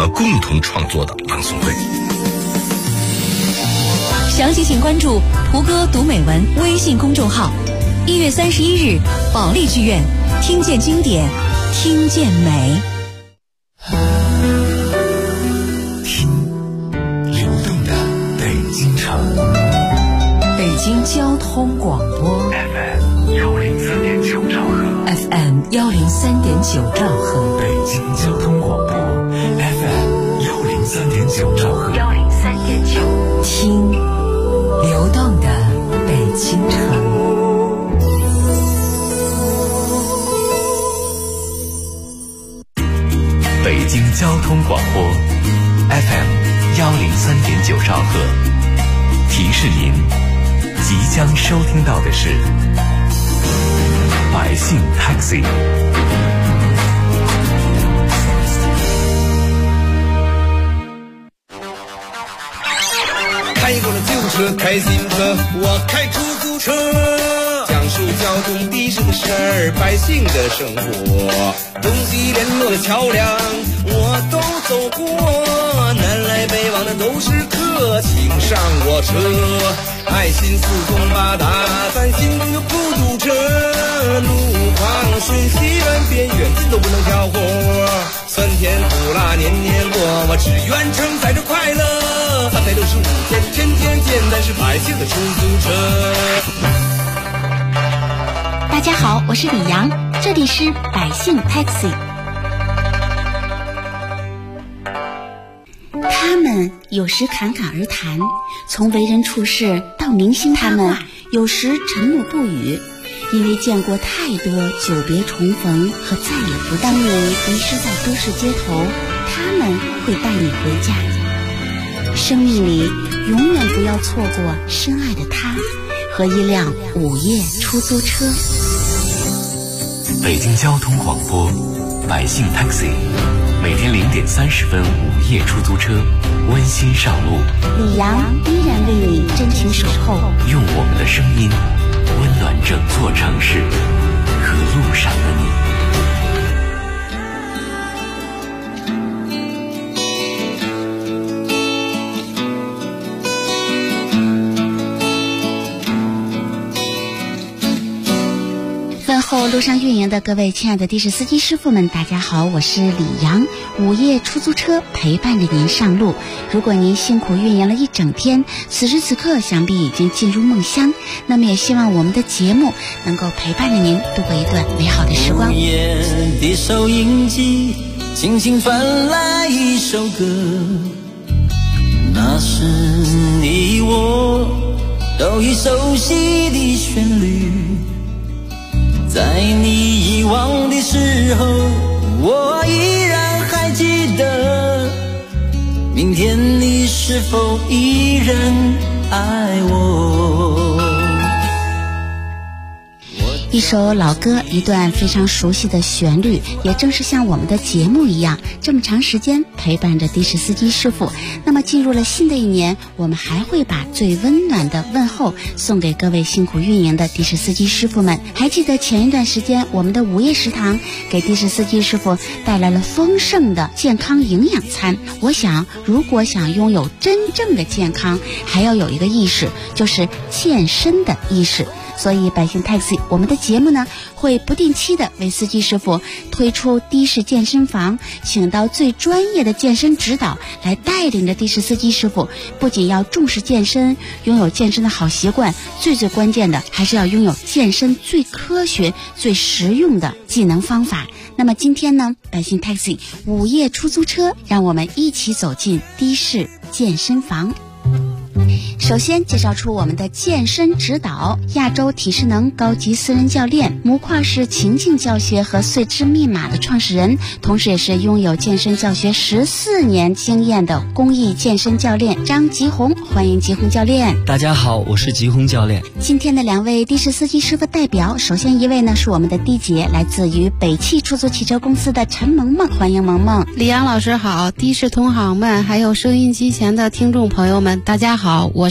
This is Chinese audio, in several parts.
了共同创作的朗诵会。 详细请关注蒲哥读美文微信公众号。1月31日，保利剧院，听见经典，听见美。 听流动的北京城， 北京交通广播 FM 104.9兆赫 ，FM 103.9兆赫， 北京交通广播 FM 103.9兆赫 ，103.9，听流动的北京城。 北京交通广播 FM 103.9兆赫，提示您即将收听到的是百姓 Taxi。 开过了旧车，开新车，我开出租车，讲述交通的士的事儿，百姓的生活，东西联络的桥梁我都走过，南来北往的都是客，请上我车，爱心四通八达，咱心中就不堵车，路旁顺西远边远近都不能挑活，酸甜苦辣年年过，我只愿承载着快乐，365天天天见，咱是百姓的出租车。 大家好，我是李阳，这里是百姓 Taxi。 他们有时侃侃而谈，从为人处事到明星他们有时沉默不语，因为见过太多久别重逢和再也不当你迷失在都市街头，他们会带你回家。生命里永远不要错过深爱的他和一辆午夜出租车。 北京交通广播百姓 Taxi， 每天0点30分午夜出租车温馨上路， 李阳依然为你真情守候， 用我们的声音温暖整座城市和路上的你。 后路上运营的各位亲爱的的士司机师傅们，大家好，我是李阳，午夜出租车陪伴着您上路。如果您辛苦运营了一整天，此时此刻想必已经进入梦乡，那么也希望我们的节目能够陪伴着您度过一段美好的时光。 午夜的收音机轻轻传来一首歌，那是你我都已熟悉的旋律，在你遗忘的时候，我依然还记得，明天你是否依然爱我。 一首老歌，一段非常熟悉的旋律，也正是像我们的节目一样，这么长时间陪伴着的士司机师傅。那么进入了新的一年，我们还会把最温暖的问候送给各位辛苦运营的的士司机师傅们。还记得前一段时间，我们的午夜食堂给的士司机师傅带来了丰盛的健康营养餐。我想，如果想拥有真正的健康，还要有一个意识，就是健身的意识。所以百姓 Taxi 我们的节目呢，会不定期的为司机师傅推出的士健身房，请到最专业的健身指导来带领着的士司机师傅，不仅要重视健身，拥有健身的好习惯，最关键的还是要拥有健身最科学最实用的技能方法。那么今天呢，百姓 Taxi 午夜出租车，让我们一起走进的士健身房。首先介绍出我们的健身指导，亚洲体适能高级私人教练，模块式情境教学和碎肢密码的创始人，同时也是拥有健身教学14年经验的公益健身教练张吉红。欢迎吉红教练。 大家好，我是吉红教练。 今天的两位的士司机师傅代表，首先一位呢是我们的的姐，来自于北汽出租汽车公司的陈萌萌。欢迎萌萌。 李阳老师好，的士同行们还有收音机前的听众朋友们大家好，我是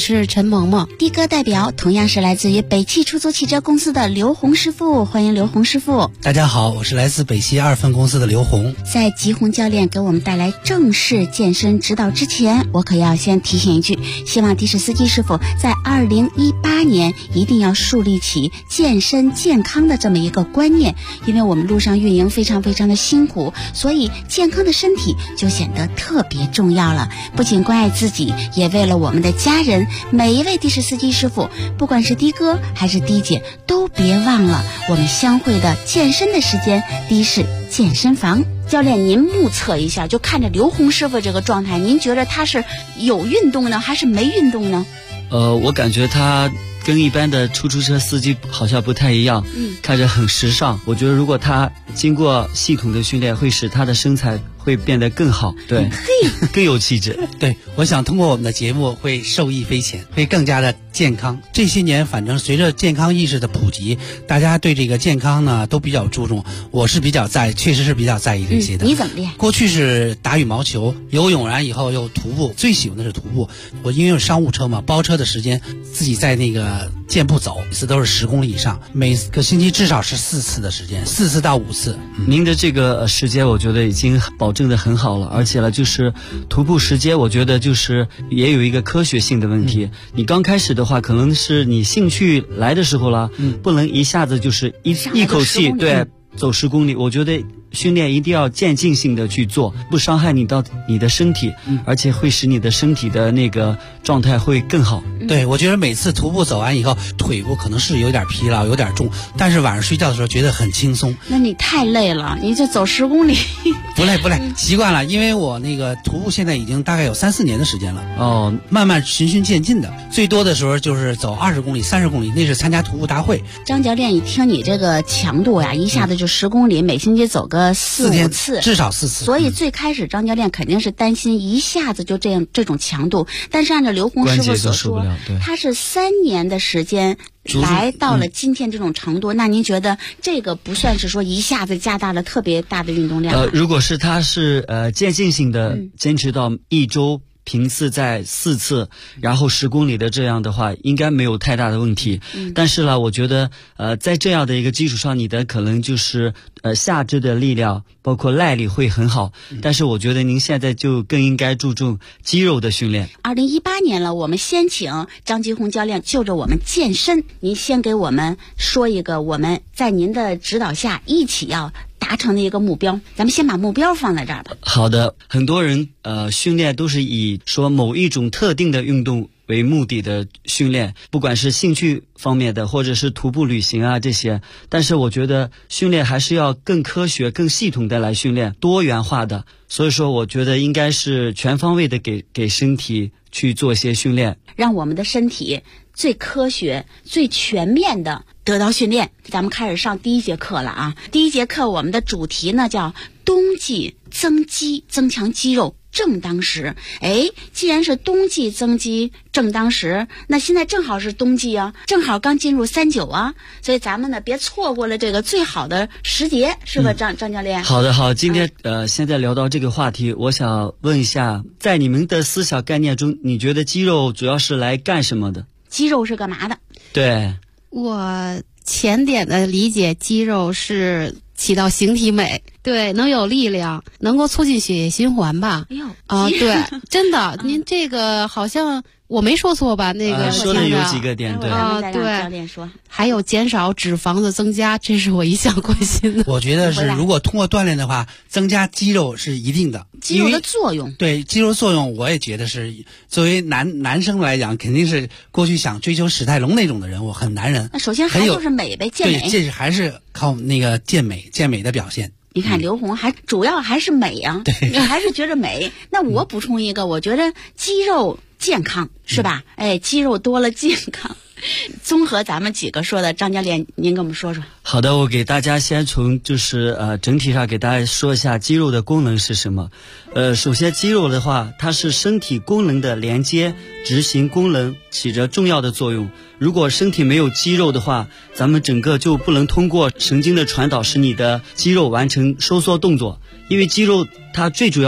是陈萌萌。 的哥代表同样是来自于北汽出租汽车公司的刘红师傅，欢迎刘红师傅。 大家好，我是来自北汽2分公司的刘红。 在吉红教练给我们带来正式健身指导之前，我可要先提醒一句，希望的士司机师傅在2018年一定要树立起健身健康的这么一个观念，因为我们路上运营非常的辛苦，所以健康的身体就显得特别重要了。不仅关爱自己，也为了我们的家人，每一位的士司机师傅，不管是的哥还是的姐，都别忘了我们相会的健身的时间，的士健身房。教练，您目测一下，就看着刘红师傅这个状态，您觉得他是有运动呢，还是没运动呢？ 我感觉他跟一般的出租车司机好像不太一样，看着很时尚。我觉得如果他经过系统的训练，会使他的身材会变得更好，对，更有气质。 对，我想通过我们的节目会受益匪浅，会更加的健康。这些年反正随着健康意识的普及，大家对这个健康呢都比较注重，我是确实是比较在意这些的。 你怎么练？ 过去是打羽毛球、游泳，然后又徒步，最喜欢的是徒步。我因为有商务车嘛，包车的时间自己在那个健步走，每次都是10公里以上，每个星期至少是4次的时间，4次到5次。 您的这个时间我觉得已经保证的很好了，而且呢就是徒步时间，我觉得就是也有一个科学性的问题。你刚开始的话，可能是你兴趣来的时候了，不能一下子就是一口气走10公里。我觉得训练一定要渐进性的去做，不伤害你的身体，而且会使你的身体的那个状态会更好。 对，我觉得每次徒步走完以后，腿部可能是有点疲劳，有点重，但是晚上睡觉的时候觉得很轻松。 那你太累了，你这走10公里。 不累，习惯了，因为我那个徒步现在已经大概有3-4年的时间了。慢慢循序渐进的，最多的时候就是走20公里、30公里，那是参加徒步大会。 张教练，一听你这个强度呀，一下子就10公里，每星期走个4-5次， 至少4次。 所以最开始张教练肯定是担心一下子就这种强度，但是按照刘红师傅所说，他是3年的时间来到了今天这种程度，那您觉得这个不算是说一下子加大了特别大的运动量？ 如果是他是渐进性的坚持到1周频次在4次，然后10公里的这样的话，应该没有太大的问题。但是呢，我觉得在这样的一个基础上，你的可能就是下肢的力量包括耐力会很好，但是我觉得您现在就更应该注重肌肉的训练。 2018年了，我们先请张吉红教练就着我们健身，您先给我们说一个我们在您的指导下一起要达成的一个目标，咱们先把目标放在这儿吧。 好的，很多人训练都是以说某一种特定的运动为目的的训练，不管是兴趣方面的或者是徒步旅行啊这些，但是我觉得训练还是要更科学更系统的来训练，多元化的，所以说我觉得应该是全方位的给身体去做一些训练， 让我们的身体最科学最全面的得到训练。咱们开始上第1节课了啊！第1节课我们的主题呢叫冬季增肌，增强肌肉正当时。既然是冬季增肌正当时，那现在正好是冬季啊，正好刚进入39啊，所以咱们呢别错过了这个最好的时节，是吧？张教练？ 好的，好，今天现在聊到这个话题，我想问一下，在你们的思想概念中，你觉得肌肉主要是来干什么的？ 肌肉是干嘛的？ 对， 我浅点的理解，肌肉是起到形体美，对，能有力量，能够促进血液循环吧。对，真的，您这个好像我没说错吧？那个说的有几个点，对对，教练说， 还有减少脂肪的增加，这是我一向关心的。 我觉得是，如果通过锻炼的话，增加肌肉是一定的。 肌肉的作用， 对肌肉作用，我也觉得是。作为男生来讲，肯定是过去想追求史泰龙那种的人物，很男人。 那首先还就是美呗，健美。 对，这是还是靠那个健美的表现。 你看刘红主要还是美啊， 对， 还是觉得美。那我补充一个，我觉得肌肉健康是吧？肌肉多了健康。综合咱们几个说的，张教练您跟我们说说。 好的，我给大家先从就是整体上给大家说一下肌肉的功能是什么。首先肌肉的话，它是身体功能的连接，执行功能起着重要的作用。如果身体没有肌肉的话，咱们整个就不能通过神经的传导使你的肌肉完成收缩动作，因为肌肉它最主要的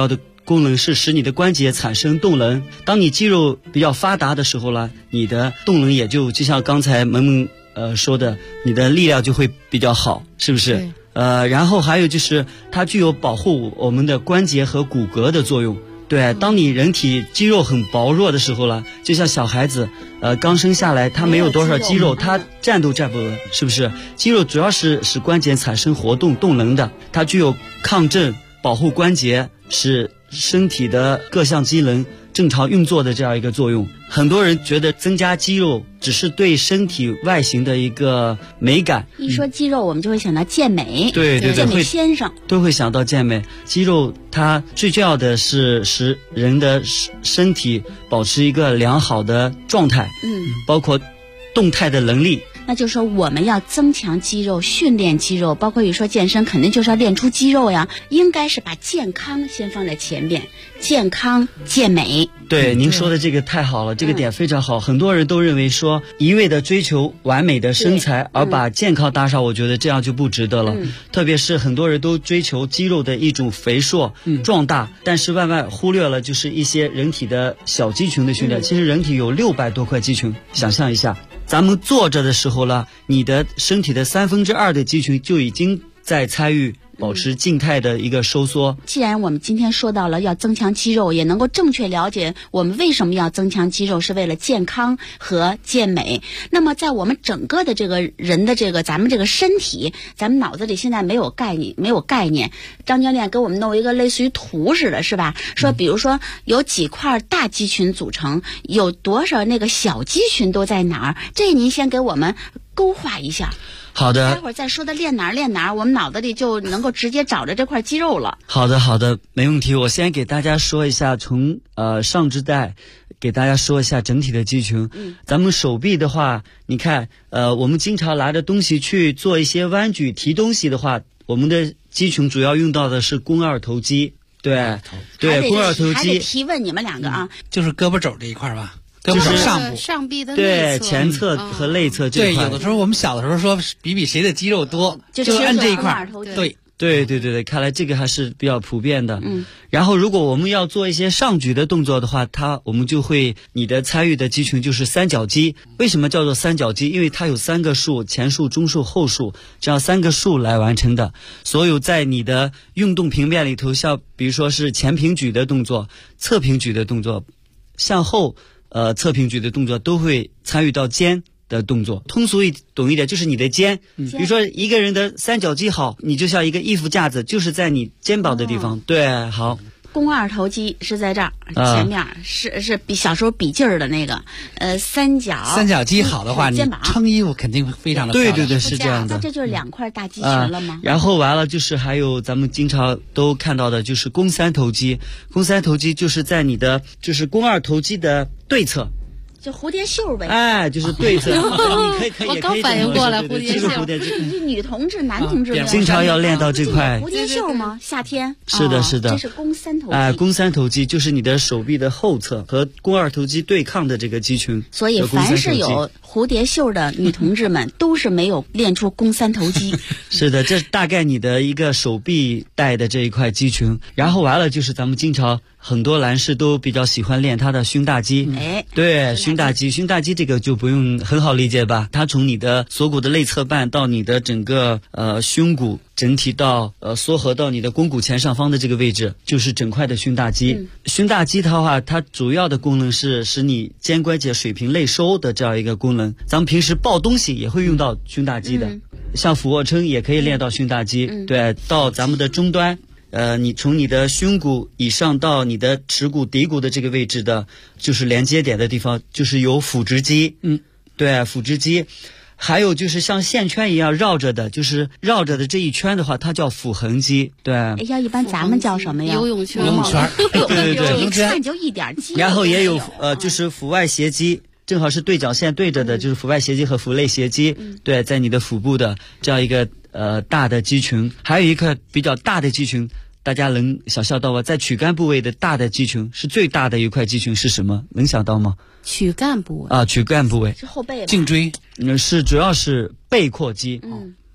功能是使你的关节产生动能。当你肌肉比较发达的时候呢，你的动能也就像刚才萌萌说的，你的力量就会比较好，是不是？然后还有就是它具有保护我们的关节和骨骼的作用。对，当你人体肌肉很薄弱的时候了，就像小孩子刚生下来，他没有多少肌肉，他站都站不稳，是不是？肌肉主要是使关节产生活动动能的，它具有抗震、保护关节，使身体的各项机能正常运作的这样一个作用。很多人觉得增加肌肉只是对身体外形的一个美感， 一说肌肉我们就会想到健美， 对， 健美先生都会想到健美。肌肉它最重要的是使人的身体保持一个良好的状态，包括动态的能力。 那就是说我们要增强肌肉，训练肌肉，包括你说健身肯定就是要练出肌肉呀，应该是把健康先放在前边，健康健美。 对，您说的这个太好了，这个点非常好。很多人都认为说一味的追求完美的身材而把健康搭上，我觉得这样就不值得了。特别是很多人都追求肌肉的一种肥硕壮大，但是万万忽略了就是一些人体的小肌群的训练。其实人体有600多块肌群，想象一下，咱们坐着的时候了，你的身体的2/3的肌群就已经在参与保持静态的一个收缩。 既然我们今天说到了要增强肌肉，也能够正确了解我们为什么要增强肌肉，是为了健康和健美。那么在我们整个的这个人的咱们这个身体，咱们脑子里现在没有概念。张教练给我们弄一个类似于图似的，是吧？说比如说有几块大肌群组成，有多少那个小肌群都在哪儿，这您先给我们勾画一下。 好的， 待会儿再说的练哪儿，我们脑子里就能够直接找着这块肌肉了。 好的，没问题。我先给大家说一下，从上肢带给大家说一下整体的肌群。咱们手臂的话，你看，我们经常拿着东西去做一些弯举、提东西的话，我们的肌群主要用到的是肱二头肌。对，肱二头肌。 还得提问你们两个啊， 就是胳膊肘这一块吧。胳膊肘上部、 上臂的对前侧和内侧这一块。 对，有的时候我们小的时候说比谁的肌肉多，就按这一块。 对，看来这个还是比较普遍的。然后如果我们要做一些上举的动作的话，我们就会你的参与的肌群就是三角肌。为什么叫做三角肌？因为它有3个束，前束、中束、后束，这样3个束来完成的。所有在你的运动平面里头，像比如说是前平举的动作、侧平举的动作、向后侧平举的动作，都会参与到肩的动作。通俗懂一点，就是你的肩。比如说一个人的三角肌好，你就像一个衣服架子，就是在你肩膀的地方。对，好。 肱二头肌是在这儿，前面是比小时候比劲儿的那个，三角肌好的话，你撑衣服肯定非常的漂亮。 对，是这样的。 那这就是2块大肌群了吗？ 然后完了就是还有咱们经常都看到的，就是肱三头肌。肱三头肌就是在你的就是肱二头肌的对侧。 就蝴蝶袖呗， 就是对侧。你可以， 我刚反应过来，蝴蝶袖。 是女同志、男同志经常要练到这块。 蝴蝶袖吗？夏天。 是的。 这是肱三头肌。 肱三头肌就是你的手臂的后侧和肱二头肌对抗的这个肌群。 所以凡是有蝴蝶袖的女同志们，都是没有练出肱三头肌。 是的，这大概你的一个手臂带的这一块肌群。然后完了就是咱们经常很多男士都比较喜欢练他的胸大肌。对，胸大肌这个就不用很好理解吧？它从你的锁骨的内侧瓣到你的整个胸骨，整体到缩合到你的肱骨前上方的这个位置，就是整块的胸大肌。胸大肌的话，它主要的功能是使你肩关节水平内收的这样一个功能。咱们平时抱东西也会用到胸大肌的，像俯卧撑也可以练到胸大肌。对，到咱们的终端。你从你的胸骨以上到你的耻骨、骶骨的这个位置的，就是连接点的地方，就是有腹直肌。对，腹直肌。还有就是像线圈一样绕着的，就是绕着的这一圈的话，它叫腹横肌。对。 要一般咱们叫什么呀？ 游泳圈。 对。 一看就一点肌。 然后也有就是腹外斜肌。正好是对角线对着的，就是腹外斜肌和腹内斜肌。对，在你的腹部的这样一个大的肌群。还有一个比较大的肌群，大家能想象到吗？在躯干部位的大的肌群是最大的一块肌群是什么？能想到吗？ 躯干部位躯干部位是后背吧？ 颈椎。 主要是背阔肌。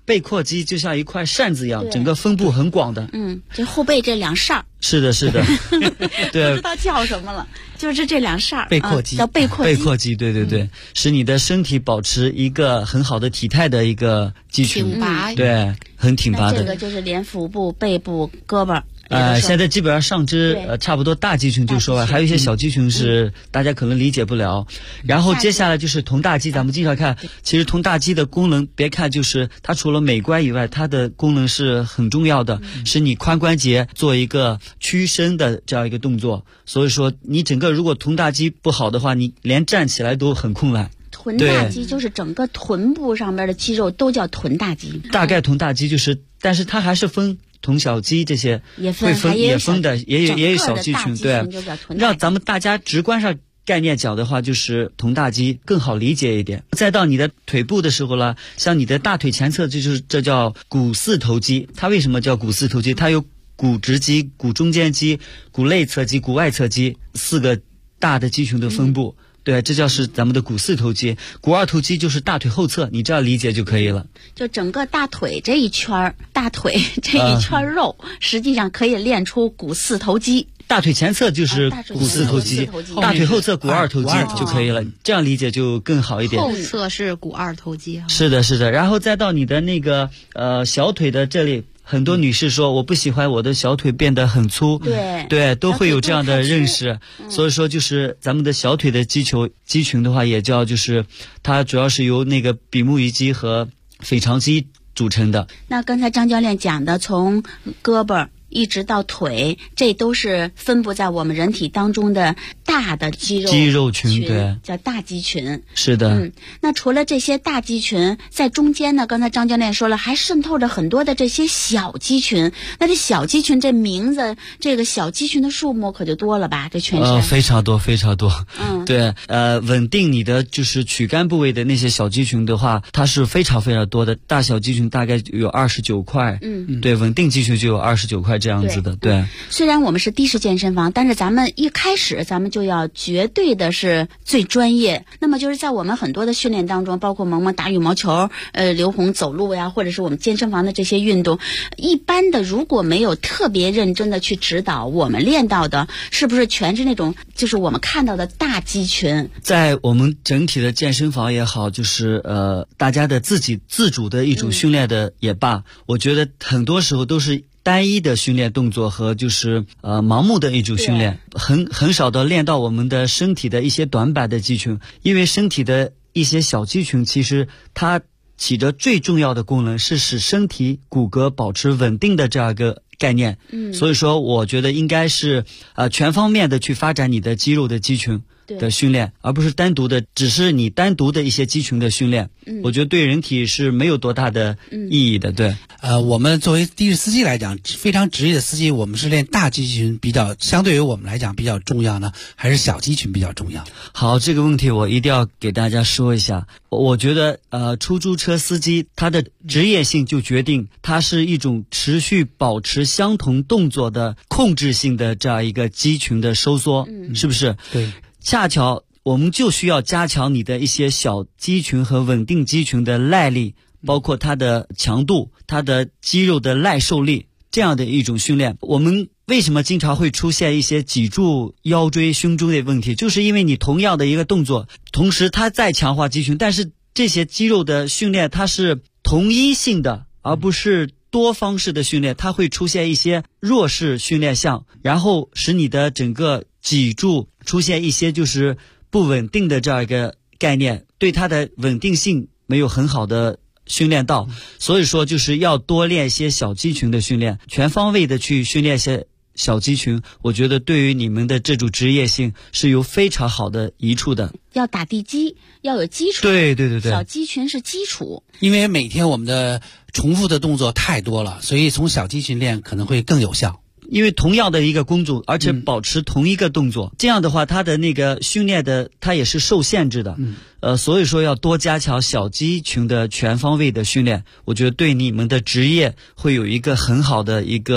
背阔肌就像一块扇子一样，整个分布很广的。 这后背这两扇儿。 是的，是的，对， 不知道叫什么了，就是这两扇儿。 背阔肌， 叫背阔肌。 背阔肌，对对对，使你的身体保持一个很好的体态的一个肌群， 挺拔， 对，很挺拔的。 这个就是连腹部、背部、胳膊。 现在基本上上肢差不多大肌群就说完，还有一些小肌群是大家可能理解不了。然后接下来就是臀大肌，咱们经常看，其实臀大肌的功能，别看就是它除了美观以外，它的功能是很重要的，使你髋关节做一个屈伸的这样一个动作。所以说你整个如果臀大肌不好的话，你连站起来都很困难。 臀大肌就是整个臀部上边的肌肉都叫臀大肌。 大概臀大肌就是，但是它还是分臀小肌这些， 也分的， 也有小肌群，对。让咱们大家直观上概念讲的话，就是臀大肌更好理解一点。再到你的腿部的时候了，像你的大腿前侧，这叫股四头肌。它为什么叫股四头肌？它有股直肌、股中间肌、股内侧肌、股外侧肌4个大的肌群的分布。对，这叫是咱们的股四头肌。股二头肌就是大腿后侧，你这样理解就可以了。 就整个大腿这一圈肉，实际上可以练出股四头肌。 大腿前侧就是股四头肌，大腿后侧股二头肌就可以了。这样理解就更好一点。 后侧是股二头肌。 是的，是的。然后再到你的那个小腿的这里。很多女士说我不喜欢我的小腿变得很粗，对，都会有这样的认识。所以说就是咱们的小腿的肌群的话，也叫就是它主要是由那个比目鱼肌和腓肠肌组成的。 那刚才张教练讲的，从胳膊一直到腿，这都是分布在我们人体当中的大的肌肉群，对，叫大肌群。 是的。 那除了这些大肌群，在中间呢，刚才张教练说了，还渗透着很多的这些小肌群。那这小肌群这名字，这个小肌群的数目可就多了吧？这全身非常多，非常多。对，稳定你的就是躯干部位的那些小肌群的话，它是非常非常多的。大小肌群大概有29块，对，稳定肌群就有29块。这样子的，对。 虽然我们是的士健身房，但是咱们一开始咱们就要绝对的是最专业。那么就是在我们很多的训练当中，包括萌萌打羽毛球，刘红走路呀，或者是我们健身房的这些运动，一般的如果没有特别认真的去指导，我们练到的是不是全是那种就是我们看到的大肌群？ 在我们整体的健身房也好，就是大家的自主的一种训练的也罢，我觉得很多时候都是单一的训练动作和就是盲目的一种训练，很少的练到我们的身体的一些短板的肌群。因为身体的一些小肌群其实它起着最重要的功能，是使身体骨骼保持稳定的这样一个概念。所以说我觉得应该是全方面的去发展你的肌肉的肌群的训练，而不是只是你单独的一些肌群的训练。我觉得对人体是没有多大的意义的。对， 我们作为的士司机来讲，非常职业的司机，我们是练大肌群相对于我们来讲比较重要呢，还是小肌群比较重要？ 好，这个问题我一定要给大家说一下。我觉得出租车司机他的职业性就决定他是一种持续保持相同动作的控制性的这样一个肌群的收缩，是不是？ 对。 恰巧我们就需要加强你的一些小肌群和稳定肌群的耐力，包括它的强度，它的肌肉的耐受力，这样的一种训练。我们为什么经常会出现一些脊柱、腰椎、胸椎的问题，就是因为你同样的一个动作，同时它在强化肌群，但是这些肌肉的训练它是同一性的，而不是多方式的训练，它会出现一些弱势训练项，然后使你的整个脊柱出现一些就是不稳定的这样一个概念，对它的稳定性没有很好的训练到。所以说就是要多练一些小肌群的训练，全方位的去训练一些小肌群，我觉得对于你们的这种职业性是有非常好的益处的。 要打地基，要有基础。 对， 小肌群是基础。 因为每天我们的重复的动作太多了，所以从小肌群练可能会更有效。 因为同样的一个工作，而且保持同一个动作，这样的话它的那个训练的它也是受限制的。所以说要多加强小肌群的全方位的训练，我觉得对你们的职业会有一个很好的一个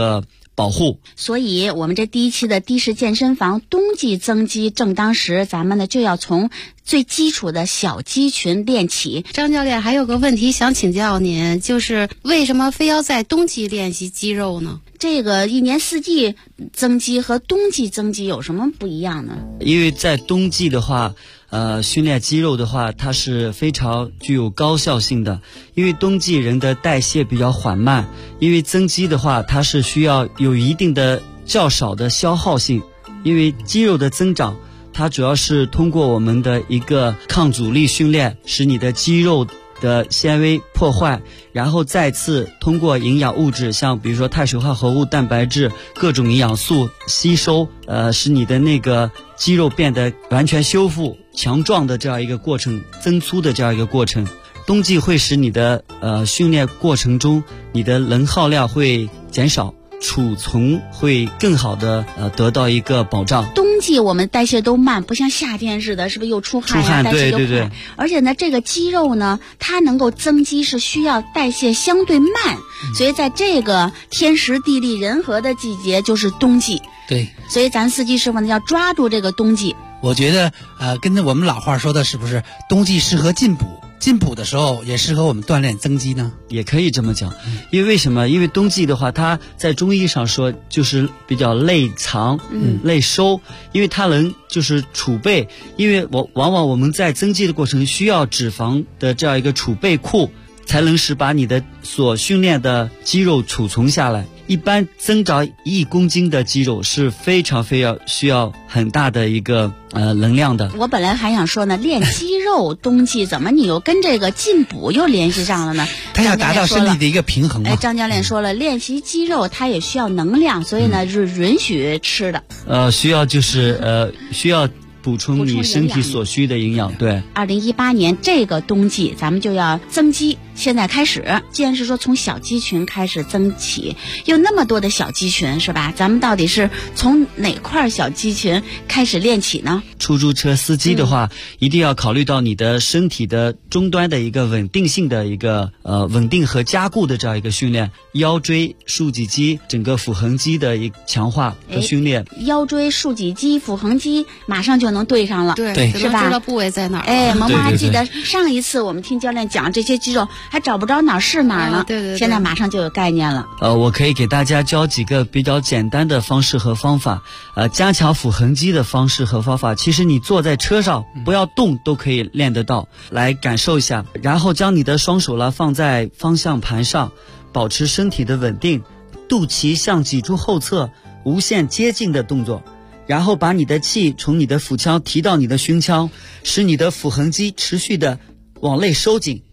保护。 所以我们这第一期的的士健身房冬季增肌正当时，咱们呢就要从最基础的小肌群练起。 张教练还有个问题想请教您，就是为什么非要在冬季练习肌肉呢？ 这个一年四季增肌和冬季增肌有什么不一样呢？ 因为在冬季的话，训练肌肉的话，它是非常具有高效性的。因为冬季人的代谢比较缓慢，因为增肌的话，它是需要有一定的较少的消耗性。因为肌肉的增长，它主要是通过我们的一个抗阻力训练，使你的肌肉的纤维破坏，然后再次通过营养物质，像比如说碳水化合物、蛋白质、各种营养素吸收，使你的那个肌肉变得完全修复、强壮的这样一个过程，增粗的这样一个过程。冬季会使你的训练过程中，你的能耗量会减少，储存会更好的得到一个保障。 冬季我们代谢都慢，不像夏天似的，是不是又出汗呀？代谢又快。对。而且呢，这个肌肉呢，它能够增肌是需要代谢相对慢，所以在这个天时地利人和的季节就是冬季。 对。 所以咱司机师傅呢要抓住这个冬季。 我觉得跟着我们老话说的是不是冬季适合进补？进补的时候也适合我们锻炼增肌呢？ 也可以这么讲。因为为什么？因为冬季的话，它在中医上说就是比较内藏，内收，因为它能就是储备。因为往往我们在增肌的过程需要脂肪的这样一个储备库，才能使把你的所训练的肌肉储存下来。一般增长1公斤的肌肉是非常需要很大的一个能量的。 我本来还想说呢，练肌肉冬季怎么你又跟这个进补又联系上了呢？ 它要达到身体的一个平衡嘛。 张教练说了，练习肌肉它也需要能量，所以呢是允许吃的。 需要补充你身体所需的营养。对 ，2018年这个冬季咱们就要增肌，现在开始。既然是说从小肌群开始增起，有那么多的小肌群是吧？咱们到底是从哪块小肌群开始练起呢？ 出租车司机的话，一定要考虑到你的身体的终端的一个稳定性的一个稳定和加固的这样一个训练，腰椎、竖脊肌、整个腹横肌的一个强化和训练。 腰椎、竖脊肌、腹横肌马上就能对上了， 对， 是吧？ 知道部位在哪儿。 萌萌还记得上一次我们听教练讲这些肌肉还找不着哪儿是哪儿呢？ 对， 现在马上就有概念了。 我可以给大家教几个比较简单的方式和方法，加强腹横肌的方式和方法。其实你坐在车上不要动都可以练得到，来感受一下。然后将你的双手放在方向盘上，保持身体的稳定，肚脐向脊柱后侧无限接近的动作。然后把你的气从你的腹腔提到你的胸腔，使你的腹横肌持续的往内收紧，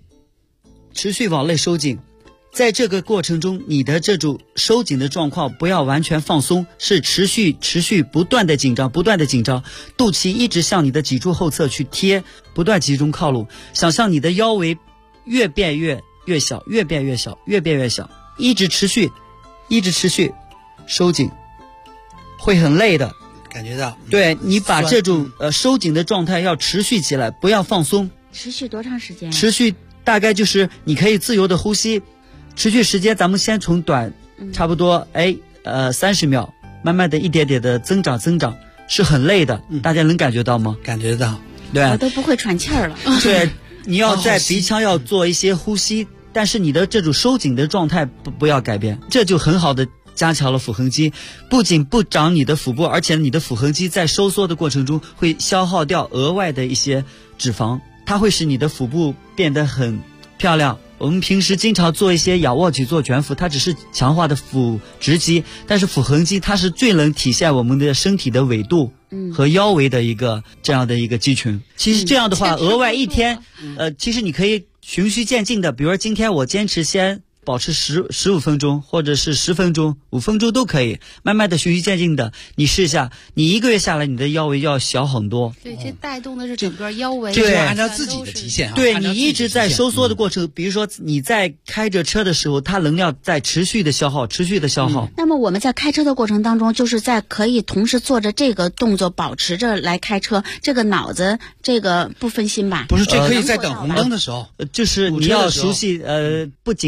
在这个过程中，你的这种收紧的状况不要完全放松，是持续不断的紧张，肚脐一直向你的脊柱后侧去贴，不断集中靠拢，想象你的腰围越变越小，一直持续收紧，会很累的。 感觉到， 对，你把这种收紧的状态要持续起来，不要放松。 持续多长时间？ 持续大概就是你可以自由的呼吸，持续时间咱们先从短，差不多30秒，慢慢的一点点的增长，是很累的，大家能感觉到吗？ 感觉到， 对， 我都不会喘气儿了。 对，你要在鼻腔要做一些呼吸，但是你的这种收紧的状态不要改变，这就很好的加强了腹横肌，不仅不长你的腹部，而且你的腹横肌在收缩的过程中会消耗掉额外的一些脂肪，它会使你的腹部变得很漂亮。我们平时经常做一些仰卧起坐、卷腹，它只是强化的腹直肌，但是腹横肌它是最能体现我们的身体的纬度和腰围的一个这样的一个肌群。其实这样的话，额外一天，其实你可以循序渐进的，比如说今天我坚持先保持15分钟，或者是10分钟、5分钟都可以，慢慢的循序渐进的，你试一下，你1个月下来，你的腰围要小很多。 对，这带动的是整个腰围。 这是按照自己的极限。 对，你一直在收缩的过程，比如说你在开着车的时候，它能量在持续的消耗。 那么我们在开车的过程当中，就是在可以同时做着这个动作，保持着来开车，这个脑子这个不分心吧？ 不是，这可以在等红灯的时候， 就是你要熟悉，不紧张的时候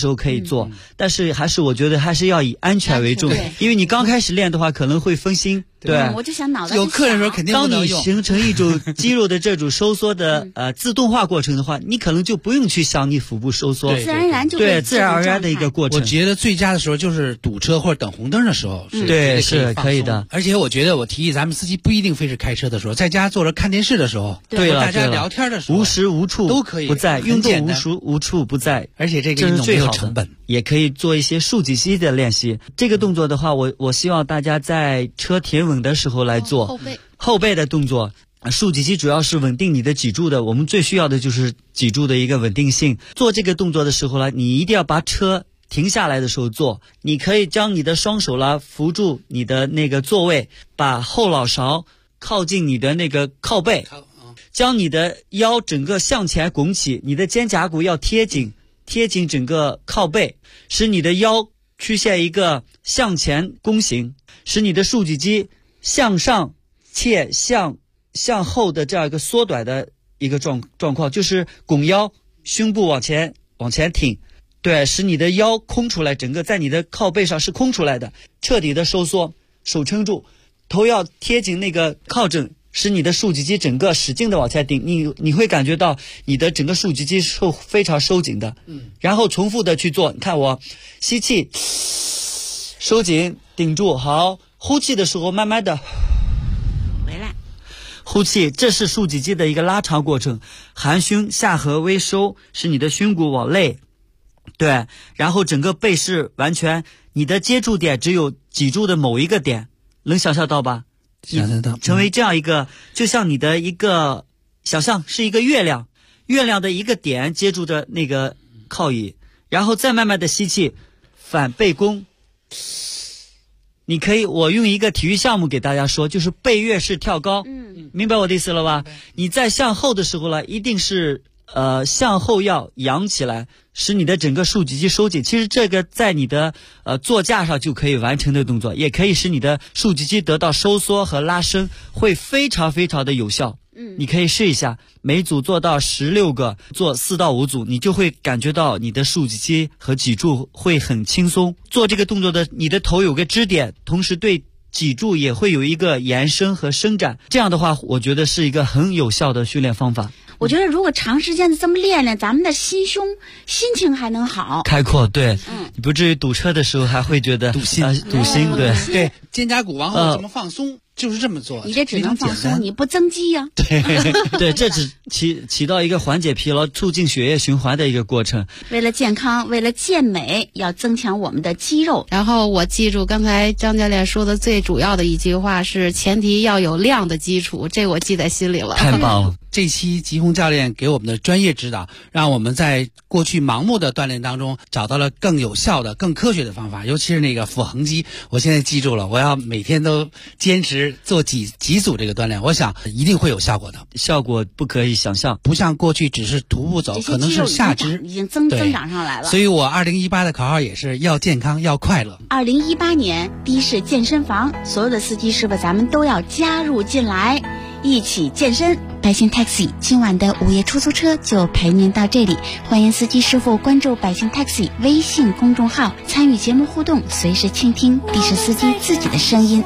都可以做，但是我觉得还是要以安全为重，因为你刚开始练的话可能会分心。对， 我就想脑袋有客人的时候肯定不能用。 当你形成一种肌肉的这种收缩的自动化过程的话，你可能就不用去想你腹部收缩， 自然而然就对自然而然的一个过程。 我觉得最佳的时候就是堵车或者等红灯的时候， 对，是可以的。 而且我觉得我提议咱们司机不一定非是开车的时候，在家坐着看电视的时候， 对了， 大家聊天的时候， 无时无处都可以不在，运动无处不在， 而且这个运动没有成本， 也可以做一些竖脊肌的练习。这个动作的话，我希望大家在车停稳的时候来做后背的动作。竖脊肌主要是稳定你的脊柱的，我们最需要的就是脊柱的一个稳定性。做这个动作的时候呢，你一定要把车停下来的时候做，你可以将你的双手扶住你的那个座位，把后脑勺靠近你的那个靠背，将你的腰整个向前拱起，你的肩胛骨要贴紧整个靠背，使你的腰曲线一个向前弓形，使你的竖脊肌向上且向后的这样一个缩短的一个状况，就是拱腰，胸部往前挺，对，使你的腰空出来，整个在你的靠背上是空出来的，彻底的收缩，手撑住，头要贴紧那个靠枕，使你的竖脊肌整个使劲的往前顶，你会感觉到你的整个竖脊肌是非常收紧的。然后重复的去做，你看我吸气收紧顶住，好，呼气的时候慢慢的回来， 呼气，这是竖脊肌的一个拉长过程，含胸下颌微收，使你的胸骨往内，对，然后整个背是完全你的接触点只有脊柱的某一个点，能想象到吧？ 想象到， 成为这样一个就像你的一个想象是一个月亮的一个点接住的那个靠椅，然后再慢慢的吸气，反背弓。你可以，我用一个体育项目给大家说，就是背跃式跳高，明白我的意思了吧？你在向后的时候呢，一定是向后要扬起来，使你的整个竖脊肌收紧。其实这个在你的座架上就可以完成的动作，也可以使你的竖脊肌得到收缩和拉伸，会非常非常的有效。你可以试一下，每组做到16个，做4到5组，你就会感觉到你的竖脊肌和脊柱会很轻松。做这个动作的，你的头有个支点，同时对脊柱也会有一个延伸和伸展。这样的话，我觉得是一个很有效的训练方法。 我觉得如果长时间的这么练，咱们的心情还能好开阔。对，你不至于堵车的时候还会觉得堵心，对，肩胛骨往后怎么放松，就是这么做。 你这只能放松，你不增肌呀。 对，这只起到一个缓解疲劳、促进血液循环的一个过程。 为了健康，为了健美，要增强我们的肌肉。 然后我记住刚才张教练说的最主要的一句话是：前提要有量的基础，这我记在心里了。 太棒了！ 这期吉红教练给我们的专业指导，让我们在过去盲目的锻炼当中找到了更有效的、更科学的方法，尤其是那个腹横肌，我现在记住了，我要每天都坚持做几组这个锻炼，我想一定会有效果的。 效果不可以想象， 不像过去只是徒步走，可能是下肢已经增长上来了。 所以我2018的口号也是要健康，要快乐。 2018年的士健身房，所有的司机师傅咱们都要加入进来，一起健身。百姓 Taxi 今晚的午夜出租车就陪您到这里，欢迎司机师傅关注百姓 Taxi 微信公众号，参与节目互动，随时倾听的士司机自己的声音。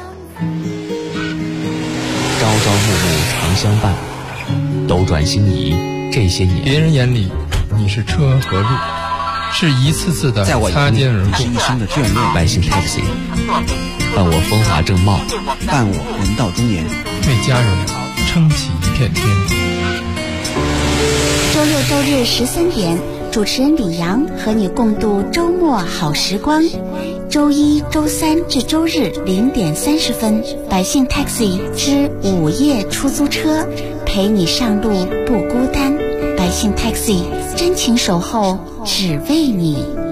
朝朝暮暮常相伴，斗转星移这些年， 别人眼里你是车和路，是一次次的擦肩而过， 一生的眷恋。 百姓 Taxi 伴我风华正茂， 伴我人到中年， 为家人撑起一片天。 周六周日13点，主持人李阳和你共度周末好时光。周一、周三至周日0点30分，百姓 Taxi 之午夜出租车，陪你上路不孤单。百姓 Taxi 真情守候，只为你。